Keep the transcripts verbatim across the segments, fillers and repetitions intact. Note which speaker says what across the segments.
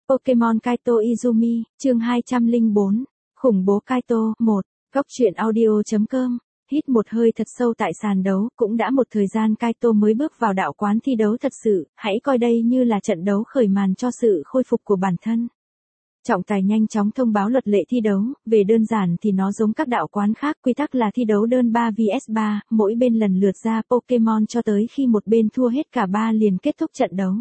Speaker 1: Pokemon Kaito Izumi, chương hai trăm lẻ bốn, khủng bố Kaito, một, góc truyện audio.com, hít một hơi thật sâu tại sàn đấu, cũng đã một thời gian Kaito mới bước vào đạo quán thi đấu thật sự, hãy coi đây như là trận đấu khởi màn cho sự khôi phục của bản thân. Trọng tài nhanh chóng thông báo luật lệ thi đấu, về đơn giản thì nó giống các đạo quán khác, quy tắc là thi đấu đơn ba vs ba, mỗi bên lần lượt ra Pokemon cho tới khi một bên thua hết cả ba liền kết thúc trận đấu.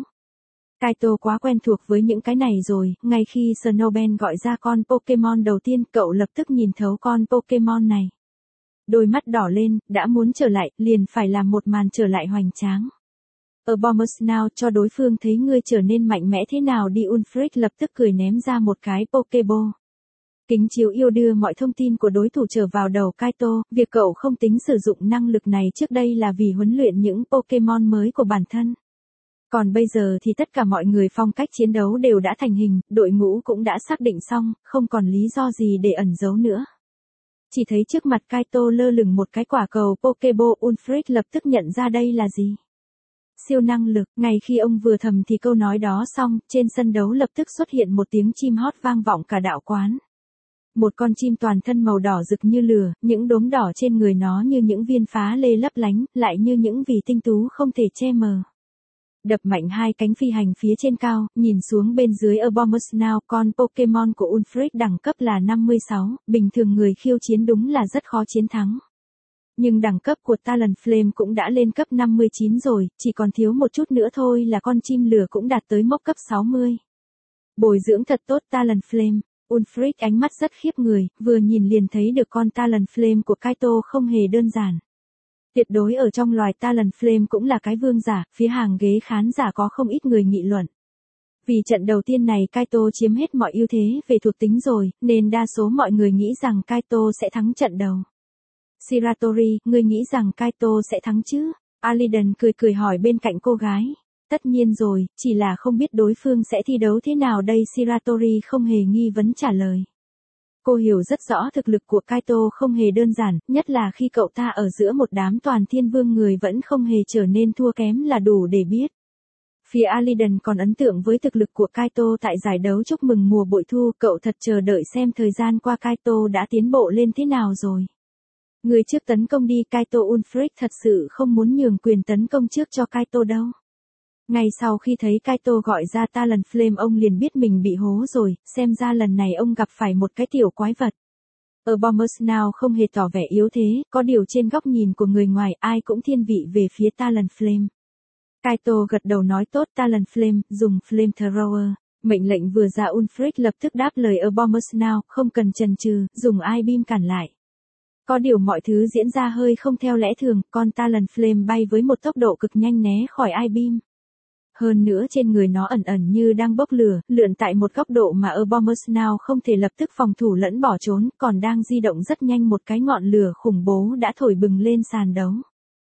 Speaker 1: Kaito quá quen thuộc với những cái này rồi, ngay khi Snowben gọi ra con Pokemon đầu tiên, cậu lập tức nhìn thấu con Pokemon này. Đôi mắt đỏ lên, đã muốn trở lại, liền phải làm một màn trở lại hoành tráng. Ở Bombers Now cho đối phương thấy ngươi trở nên mạnh mẽ thế nào đi. Unfreak lập tức cười ném ra một cái Pokeball. Kính chiếu yêu đưa mọi thông tin của đối thủ trở vào đầu Kaito, việc cậu không tính sử dụng năng lực này trước đây là vì huấn luyện những Pokemon mới của bản thân. Còn bây giờ thì tất cả mọi người phong cách chiến đấu đều đã thành hình, đội ngũ cũng đã xác định xong, không còn lý do gì để ẩn giấu nữa. Chỉ thấy trước mặt Kaito lơ lửng một cái quả cầu Pokeball. Unfreak lập tức nhận ra đây là gì. Siêu năng lực, ngay khi ông vừa thầm thì câu nói đó xong, trên sân đấu lập tức xuất hiện một tiếng chim hót vang vọng cả đạo quán. Một con chim toàn thân màu đỏ rực như lửa, những đốm đỏ trên người nó như những viên phá lê lấp lánh, lại như những vì tinh tú không thể che mờ. Đập mạnh hai cánh phi hành phía trên cao, nhìn xuống bên dưới. Ở Bombers Now, con Pokemon của Unfreak đẳng cấp là năm mươi sáu, bình thường người khiêu chiến đúng là rất khó chiến thắng. Nhưng đẳng cấp của Talonflame cũng đã lên cấp năm mươi chín rồi, chỉ còn thiếu một chút nữa thôi là con chim lửa cũng đạt tới mốc cấp sáu mươi. Bồi dưỡng thật tốt Talonflame. Unfreak ánh mắt rất khiếp người, vừa nhìn liền thấy được con Talonflame của Kaito không hề đơn giản. Tuyệt đối ở trong loài Talonflame cũng là cái vương giả, phía hàng ghế khán giả có không ít người nghị luận. Vì trận đầu tiên này Kaito chiếm hết mọi ưu thế về thuộc tính rồi, nên đa số mọi người nghĩ rằng Kaito sẽ thắng trận đầu. Shiratori, ngươi nghĩ rằng Kaito sẽ thắng chứ? Aliden cười cười hỏi bên cạnh cô gái. Tất nhiên rồi, chỉ là không biết đối phương sẽ thi đấu thế nào đây. Shiratori không hề nghi vấn trả lời. Cô hiểu rất rõ thực lực của Kaito không hề đơn giản, nhất là khi cậu ta ở giữa một đám toàn thiên vương người vẫn không hề trở nên thua kém là đủ để biết. Phía Aliden còn ấn tượng với thực lực của Kaito tại giải đấu chúc mừng mùa bội thu, cậu thật chờ đợi xem thời gian qua Kaito đã tiến bộ lên thế nào rồi. Người trước tấn công đi. Kaito. Unfreak thật sự không muốn nhường quyền tấn công trước cho Kaito đâu. Ngay sau khi thấy Kaito gọi ra Talonflame ông liền biết mình bị hố rồi, xem ra lần này ông gặp phải một cái tiểu quái vật. Ở Bombers Now không hề tỏ vẻ yếu thế, có điều trên góc nhìn của người ngoài ai cũng thiên vị về phía Talonflame. Kaito gật đầu nói tốt. Talonflame, dùng Flamethrower. Mệnh lệnh vừa ra Unfreak lập tức đáp lời. Ở Bombers Now, không cần chần chừ, dùng I-beam cản lại. Có điều mọi thứ diễn ra hơi không theo lẽ thường, con Talonflame bay với một tốc độ cực nhanh né khỏi I-beam. Hơn nữa trên người nó ẩn ẩn như đang bốc lửa, lượn tại một góc độ mà ở Bombers Now không thể lập tức phòng thủ lẫn bỏ trốn, còn đang di động rất nhanh. Một cái ngọn lửa khủng bố đã thổi bừng lên sàn đấu.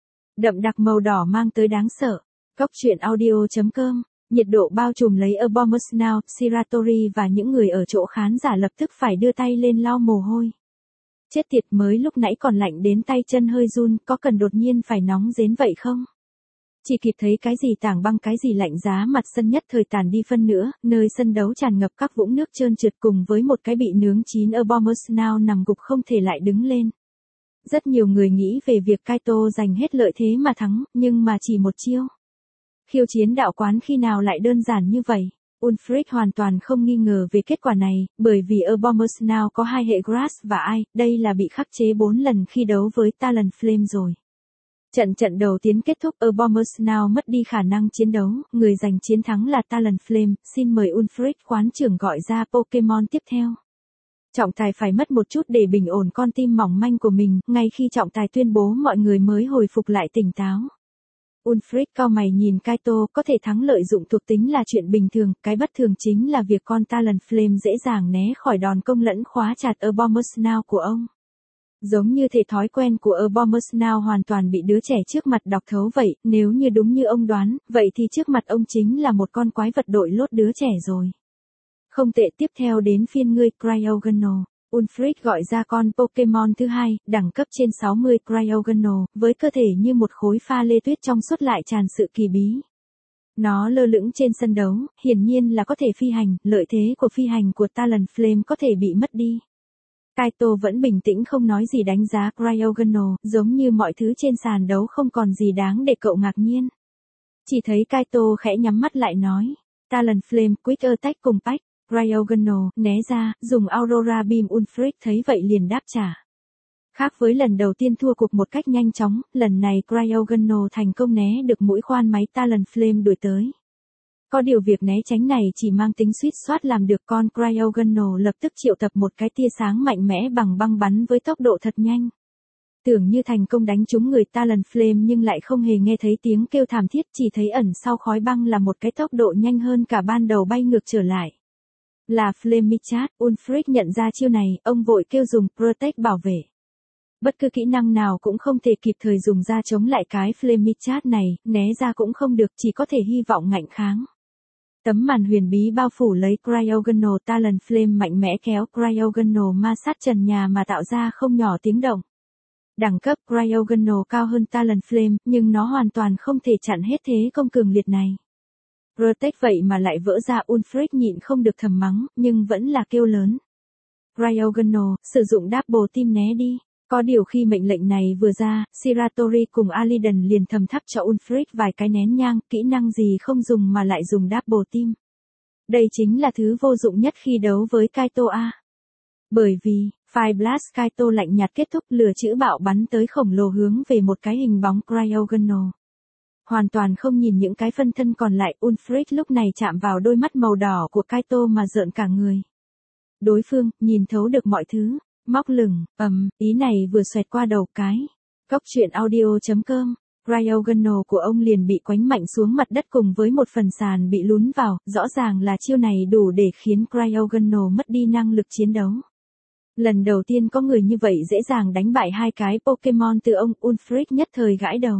Speaker 1: Đậm đặc màu đỏ mang tới đáng sợ. Góc truyện audio.com, nhiệt độ bao trùm lấy ở Bombers Now. Shiratori và những người ở chỗ khán giả lập tức phải đưa tay lên lau mồ hôi. Chết tiệt, mới lúc nãy còn lạnh đến tay chân hơi run, có cần đột nhiên phải nóng rến vậy không? Chỉ kịp thấy cái gì tảng băng cái gì lạnh giá mặt sân nhất thời tàn đi phân nữa, nơi sân đấu tràn ngập các vũng nước trơn trượt cùng với một cái bị nướng chín. Ở Bombers Now nằm gục không thể lại đứng lên. Rất nhiều người nghĩ về việc Kaito giành hết lợi thế mà thắng, nhưng mà chỉ một chiêu. Khiêu chiến đạo quán khi nào lại đơn giản như vậy? Unfreak hoàn toàn không nghi ngờ về kết quả này, bởi vì ở Bombers Now có hai hệ Grass và Ice, đây là bị khắc chế bốn lần khi đấu với Talonflame rồi. Trận trận đầu tiến kết thúc. Ở Bombers Now mất đi khả năng chiến đấu, người giành chiến thắng là Talonflame. Xin mời Unfreak quán trưởng gọi ra Pokemon tiếp theo. Trọng tài phải mất một chút để bình ổn con tim mỏng manh của mình, ngay khi trọng tài tuyên bố mọi người mới hồi phục lại tỉnh táo. Unfreak cau mày nhìn Kaito, có thể thắng lợi dụng thuộc tính là chuyện bình thường, cái bất thường chính là việc con Talonflame dễ dàng né khỏi đòn công lẫn khóa chặt ở Bombers Now của ông. Giống như thể thói quen của ở Bombers Now hoàn toàn bị đứa trẻ trước mặt đọc thấu vậy, nếu như đúng như ông đoán, vậy thì trước mặt ông chính là một con quái vật đội lốt đứa trẻ rồi. Không tệ, tiếp theo đến phiên ngươi. Cryogonal. Unfreak gọi ra con Pokemon thứ hai, đẳng cấp trên sáu mươi. Cryogonal, với cơ thể như một khối pha lê tuyết trong suốt lại tràn sự kỳ bí. Nó lơ lửng trên sân đấu, hiển nhiên là có thể phi hành, lợi thế của phi hành của Talonflame có thể bị mất đi. Kaito vẫn bình tĩnh không nói gì đánh giá Cryogonal, giống như mọi thứ trên sàn đấu không còn gì đáng để cậu ngạc nhiên. Chỉ thấy Kaito khẽ nhắm mắt lại nói, Talonflame, Quick Attack cùng Pack, Cryogonal, né ra, dùng Aurora Beam Unfreak thấy vậy liền đáp trả. Khác với lần đầu tiên thua cuộc một cách nhanh chóng, lần này Cryogonal thành công né được mũi khoan máy Talonflame đuổi tới. Có điều việc né tránh này chỉ mang tính suýt soát làm được, con Cryogonal lập tức triệu tập một cái tia sáng mạnh mẽ bằng băng bắn với tốc độ thật nhanh. Tưởng như thành công đánh trúng người Talonflame nhưng lại không hề nghe thấy tiếng kêu thảm thiết, chỉ thấy ẩn sau khói băng là một cái tốc độ nhanh hơn cả ban đầu bay ngược trở lại. Là Flamichat, Unfreak nhận ra chiêu này, ông vội kêu dùng Protect bảo vệ. Bất cứ kỹ năng nào cũng không thể kịp thời dùng ra chống lại cái Flamichat này, né ra cũng không được, chỉ có thể hy vọng ngạnh kháng. Tấm màn huyền bí bao phủ lấy Cryogonal, Talonflame mạnh mẽ kéo Cryogonal ma sát trần nhà mà tạo ra không nhỏ tiếng động. Đẳng cấp Cryogonal cao hơn Talonflame, nhưng nó hoàn toàn không thể chặn hết thế công cường liệt này. Protect vậy mà lại vỡ ra, Unfreak nhịn không được thầm mắng, nhưng vẫn là kêu lớn. Cryogonal, sử dụng Double Team né đi. Có điều khi mệnh lệnh này vừa ra, Shiratori cùng Aliden liền thầm thắp cho Unfreak vài cái nén nhang, kỹ năng gì không dùng mà lại dùng Double Team. Đây chính là thứ vô dụng nhất khi đấu với Kaito A. Bởi vì, Fire Blast Kaito lạnh nhạt kết thúc, lửa chữ bạo bắn tới khổng lồ hướng về một cái hình bóng Cryogonal. Hoàn toàn không nhìn những cái phân thân còn lại, Unfreak lúc này chạm vào đôi mắt màu đỏ của Kaito mà rợn cả người. Đối phương, nhìn thấu được mọi thứ. Móc lửng, ầm, ý này vừa xoẹt qua đầu cái. Cốc truyện audio chấm com, Cryogonal của ông liền bị quánh mạnh xuống mặt đất cùng với một phần sàn bị lún vào, rõ ràng là chiêu này đủ để khiến Cryogonal mất đi năng lực chiến đấu. Lần đầu tiên có người như vậy dễ dàng đánh bại hai cái Pokemon từ ông, Unfreak nhất thời gãi đầu.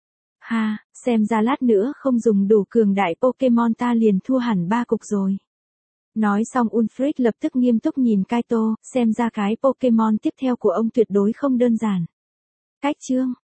Speaker 1: Ha, xem ra lát nữa không dùng đủ cường đại Pokemon ta liền thua hẳn ba cục rồi. Nói xong Unfreak lập tức nghiêm túc nhìn Kaito, xem ra cái Pokemon tiếp theo của ông tuyệt đối không đơn giản. Cách chương